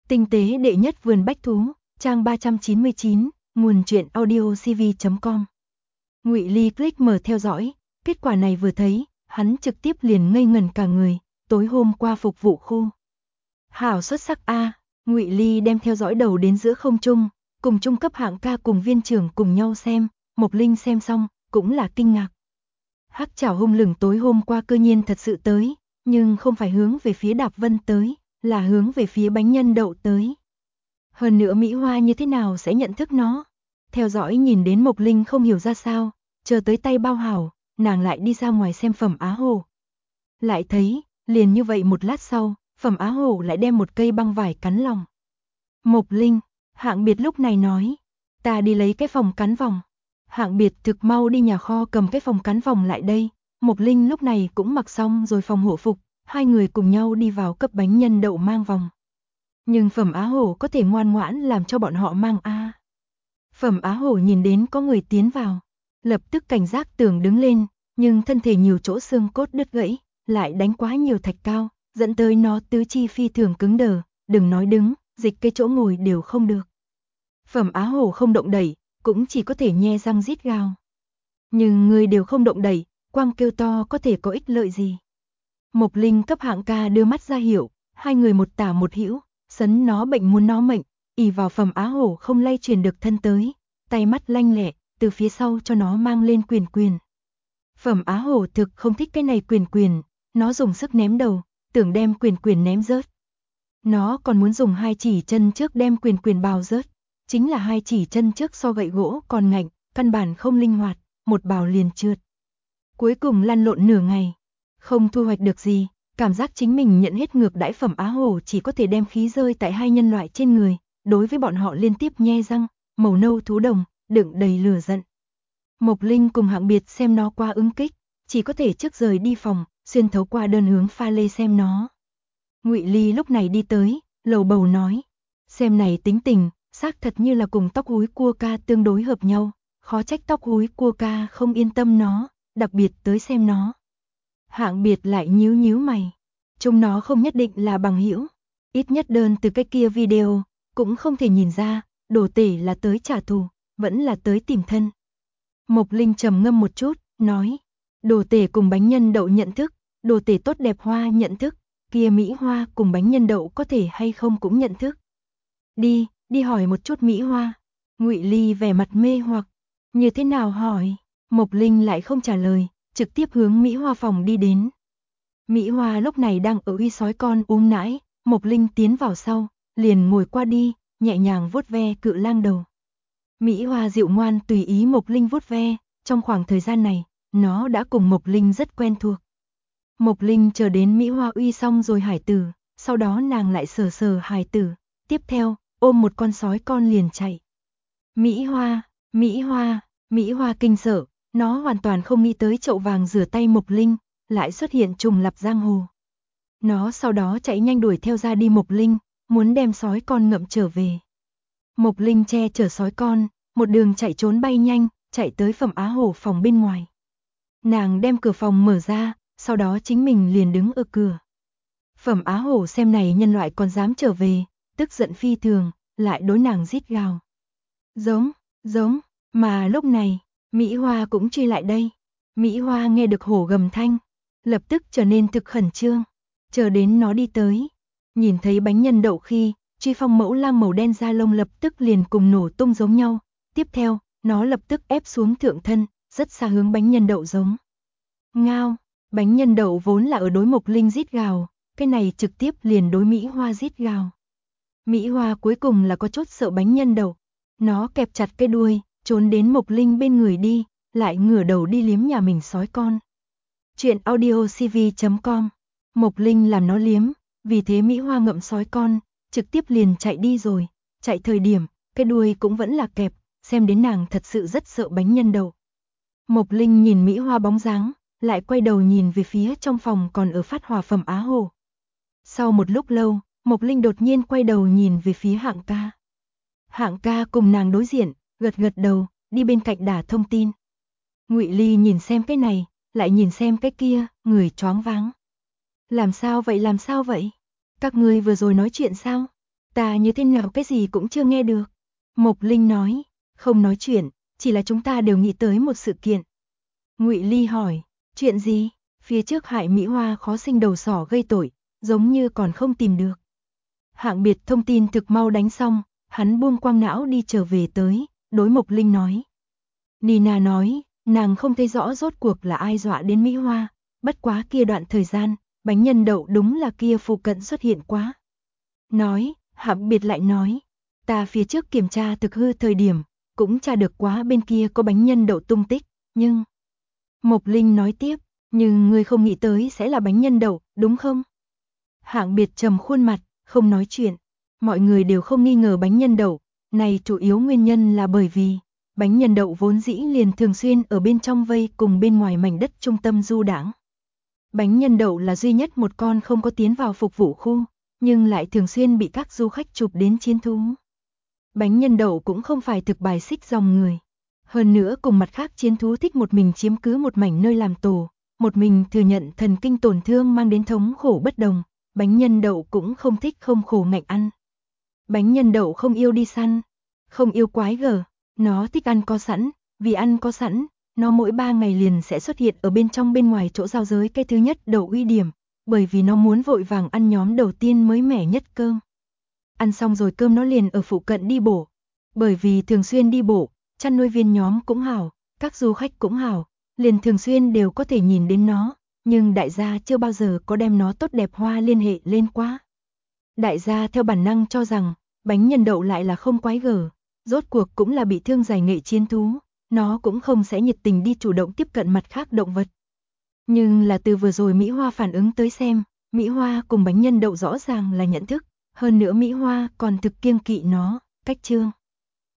Tinh tế đệ nhất vườn bách thú, trang 399, nguồn truyện audiocv.com. Ngụy Ly click mở theo dõi, kết quả này vừa thấy, hắn trực tiếp liền ngây ngẩn cả người, tối hôm qua phục vụ khu. Hảo xuất sắc a, Ngụy Ly đem theo dõi đầu đến giữa không trung, cùng trung cấp hạng ca cùng viên trưởng cùng nhau xem, Mộc Linh xem xong, cũng là kinh ngạc. Hắc Trảo hung lừng tối hôm qua cơ nhiên thật sự tới, nhưng không phải hướng về phía Đạp Vân tới, là hướng về phía bánh nhân đậu tới. Hơn nữa Mỹ Hoa như thế nào sẽ nhận thức nó? Theo dõi nhìn đến Mộc Linh không hiểu ra sao, chờ tới tay bao hảo, nàng lại đi ra ngoài xem Phẩm Á Hồ. Lại thấy, liền như vậy một lát sau, Phẩm Á Hồ lại đem một cây băng vải cắn lòng. Mộc Linh, Hạng Biệt lúc này nói, ta đi lấy cái phòng cắn vòng. Hạng Biệt thực mau đi nhà kho cầm cái phòng cắn vòng lại đây, Mộc Linh lúc này cũng mặc xong rồi phòng hộ phục, hai người cùng nhau đi vào cấp bánh nhân đậu mang vòng. Nhưng Phẩm Á Hổ có thể ngoan ngoãn làm cho bọn họ mang a. Phẩm Á Hổ nhìn đến có người tiến vào, lập tức cảnh giác tưởng đứng lên, nhưng thân thể nhiều chỗ xương cốt đứt gãy, lại đánh quá nhiều thạch cao, dẫn tới nó tứ chi phi thường cứng đờ, đừng nói đứng, dịch cái chỗ ngồi đều không được. Phẩm Á Hổ không động đẩy, cũng chỉ có thể nhe răng rít gào. Nhưng người đều không động đẩy, quang kêu to có thể có ích lợi gì. Mộc Linh cấp Hạng ca đưa mắt ra hiệu, hai người một tả một hữu, sấn nó bệnh muốn nó mệnh, ỷ vào Phẩm Á Hổ không lay truyền được thân tới, tay mắt lanh lẹ, từ phía sau cho nó mang lên quyền quyền. Phẩm Á Hổ thực không thích cái này quyền quyền, nó dùng sức ném đầu, tưởng đem quyền quyền ném rớt. Nó còn muốn dùng hai chỉ chân trước đem quyền quyền bào rớt, chính là hai chỉ chân trước so gậy gỗ còn ngạnh, căn bản không linh hoạt, một bào liền trượt. Cuối cùng lăn lộn nửa ngày, không thu hoạch được gì, cảm giác chính mình nhận hết ngược đãi Phẩm Á Hổ chỉ có thể đem khí rơi tại hai nhân loại trên người, đối với bọn họ liên tiếp nhe răng, màu nâu thú đồng, đựng đầy lửa giận. Mộc Linh cùng Hạng Biệt xem nó qua ứng kích, chỉ có thể trước rời đi phòng, xuyên thấu qua đơn hướng pha lê xem nó. Ngụy Ly lúc này đi tới, lầu bầu nói, xem này tính tình, xác thật như là cùng tóc húi cua ca tương đối hợp nhau, khó trách tóc húi cua ca không yên tâm nó, đặc biệt tới xem nó. Hạng Biệt lại nhíu nhíu mày, chúng nó không nhất định là bằng hữu, ít nhất đơn từ cái kia video, cũng không thể nhìn ra, Đồ Tể là tới trả thù, vẫn là tới tìm thân. Mộc Linh trầm ngâm một chút, nói, Đồ Tể cùng bánh nhân đậu nhận thức, Đồ Tể tốt đẹp hoa nhận thức, kia Mỹ Hoa cùng bánh nhân đậu có thể hay không cũng nhận thức. Đi hỏi một chút Mỹ Hoa. Ngụy Ly vẻ mặt mê hoặc, như thế nào hỏi? Mộc Linh lại không trả lời, trực tiếp hướng Mỹ Hoa phòng đi đến. Mỹ Hoa lúc này đang ở uy sói con uống nãi, Mộc Linh tiến vào sau, liền ngồi qua đi, nhẹ nhàng vuốt ve cự lang đầu. Mỹ Hoa dịu ngoan tùy ý Mộc Linh vuốt ve, trong khoảng thời gian này, nó đã cùng Mộc Linh rất quen thuộc. Mộc Linh chờ đến Mỹ Hoa uy xong rồi hải tử, sau đó nàng lại sờ sờ hải tử, tiếp theo, ôm một con sói con liền chạy. Mỹ Hoa kinh sợ, nó hoàn toàn không nghĩ tới chậu vàng rửa tay Mộc Linh, lại xuất hiện trùng lập giang hồ. Nó sau đó chạy nhanh đuổi theo ra đi Mộc Linh, muốn đem sói con ngậm trở về. Mộc Linh che chở sói con, một đường chạy trốn bay nhanh, chạy tới Phẩm Á Hổ phòng bên ngoài. Nàng đem cửa phòng mở ra, sau đó chính mình liền đứng ở cửa. Phẩm Á Hổ xem này nhân loại còn dám trở về, tức giận phi thường, lại đối nàng rít gào. Giống, mà lúc này, Mỹ Hoa cũng truy lại đây. Mỹ Hoa nghe được hổ gầm thanh, lập tức trở nên thực khẩn trương, chờ đến nó đi tới. Nhìn thấy bánh nhân đậu khi, truy phong mẫu lang màu đen da lông lập tức liền cùng nổ tung giống nhau. Tiếp theo, nó lập tức ép xuống thượng thân, rất xa hướng bánh nhân đậu giống. Ngao, bánh nhân đậu vốn là ở đối Mộc Linh rít gào, cái này trực tiếp liền đối Mỹ Hoa rít gào. Mỹ Hoa cuối cùng là có chút sợ bánh nhân đậu, nó kẹp chặt cái đuôi, trốn đến Mộc Linh bên người đi, lại ngửa đầu đi liếm nhà mình sói con. Chuyện audiocv.com. Mộc Linh làm nó liếm, vì thế Mỹ Hoa ngậm sói con, trực tiếp liền chạy đi rồi, chạy thời điểm, cái đuôi cũng vẫn là kẹp, xem đến nàng thật sự rất sợ bánh nhân đậu. Mộc Linh nhìn Mỹ Hoa bóng dáng, lại quay đầu nhìn về phía trong phòng còn ở phát hỏa Phẩm Á Hổ. Sau một lúc lâu, Mộc Linh đột nhiên quay đầu nhìn về phía Hạng ca. Hạng ca cùng nàng đối diện, gật gật đầu, đi bên cạnh đả thông tin. Ngụy Ly nhìn xem cái này, lại nhìn xem cái kia, người choáng váng. Làm sao vậy? Các ngươi vừa rồi nói chuyện sao? Ta như thế nào cái gì cũng chưa nghe được. Mộc Linh nói, không nói chuyện, chỉ là chúng ta đều nghĩ tới một sự kiện. Ngụy Ly hỏi, chuyện gì? Phía trước hại Mỹ Hoa khó sinh đầu sỏ gây tội, giống như còn không tìm được. Hạng Biệt thông tin thực mau đánh xong, hắn buông quang não đi trở về tới, đối Mộc Linh nói. Nina nói, nàng không thấy rõ rốt cuộc là ai dọa đến Mỹ Hoa, bất quá kia đoạn thời gian, bánh nhân đậu đúng là kia phụ cận xuất hiện quá. Nói, Hạng Biệt lại nói, ta phía trước kiểm tra thực hư thời điểm, cũng tra được quá bên kia có bánh nhân đậu tung tích, nhưng... Mộc Linh nói tiếp, nhưng ngươi không nghĩ tới sẽ là bánh nhân đậu, đúng không? Hạng Biệt trầm khuôn mặt, không nói chuyện. Mọi người đều không nghi ngờ bánh nhân đậu, này chủ yếu nguyên nhân là bởi vì bánh nhân đậu vốn dĩ liền thường xuyên ở bên trong vây cùng bên ngoài mảnh đất trung tâm du đãng. Bánh nhân đậu là duy nhất một con không có tiến vào phục vụ khu, nhưng lại thường xuyên bị các du khách chụp đến chiến thú. Bánh nhân đậu cũng không phải thực bài xích dòng người. Hơn nữa cùng mặt khác chiến thú thích một mình chiếm cứ một mảnh nơi làm tổ, một mình thừa nhận thần kinh tổn thương mang đến thống khổ bất đồng, bánh nhân đậu cũng không thích không khổ ngạnh ăn. Bánh nhân đậu không yêu đi săn, không yêu quái gở, nó thích ăn có sẵn, vì ăn có sẵn, nó mỗi 3 ngày liền sẽ xuất hiện ở bên trong bên ngoài chỗ giao giới cái thứ nhất đậu uy điểm, bởi vì nó muốn vội vàng ăn nhóm đầu tiên mới mẻ nhất cơm. Ăn xong rồi cơm nó liền ở phụ cận đi bộ, bởi vì thường xuyên đi bộ, chăn nuôi viên nhóm cũng hảo, các du khách cũng hảo, liền thường xuyên đều có thể nhìn đến nó, nhưng đại gia chưa bao giờ có đem nó tốt đẹp hoa liên hệ lên quá. Đại gia theo bản năng cho rằng, bánh nhân đậu lại là không quái gở, rốt cuộc cũng là bị thương giải nghệ chiến thú, nó cũng không sẽ nhiệt tình đi chủ động tiếp cận mặt khác động vật. Nhưng là từ vừa rồi Mỹ Hoa phản ứng tới xem, Mỹ Hoa cùng bánh nhân đậu rõ ràng là nhận thức, hơn nữa Mỹ Hoa còn thực kiêng kỵ nó, cách chương.